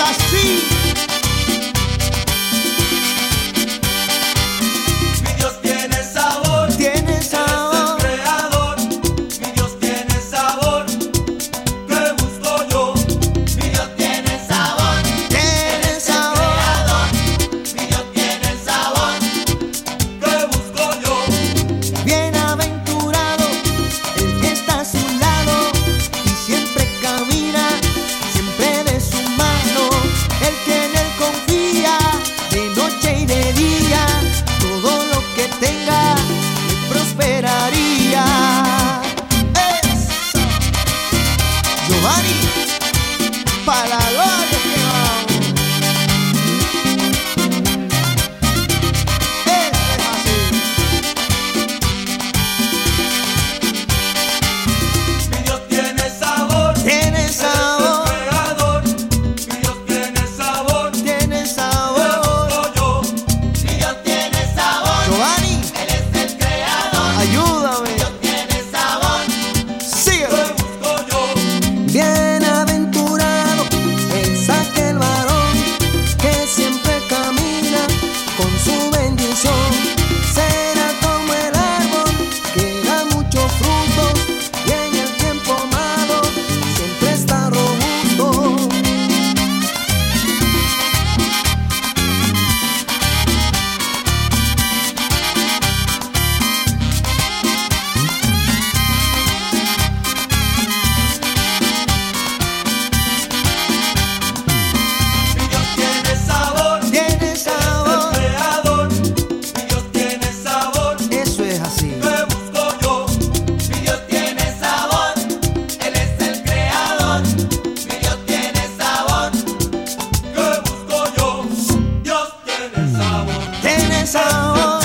así. Mi Dios tiene sabor, Tiene sabor. es el creador. Mi Dios tiene sabor, que busco yo. Mi Dios tiene sabor, Tiene sabor. creador. Mi Dios tiene sabor, que busco yo. Bienaventurado el que está a su lado y siempre camina, siempre de su mano. El que en él confía de noche y de día, todo lo que tenga le prosperaría. Eso. Giovanni, para la gloria que vamos. Eso es así. Mi Dios tiene sabor, Tiene sabor, creador. Mi Dios tiene sabor, tiene que sabor. busco yo. Mi Dios tiene sabor, Giovanni, Él es el creador. ayúdame. Dios tiene sabor, Sigue. que busco yo. Bienaventurado es aquel varón que siempre camina con su bendición. Será como el árbol que da muchos frutos y en el tiempo malo siempre está robusto. Mi Dios tiene sabor, Tiene sabor, creador. Mi Dios tiene sabor, eso es así. que busco yo. Mi Dios tiene sabor, Él es el creador. Mi Dios tiene sabor, que busco yo. Dios tiene sabor. Tiene sabor.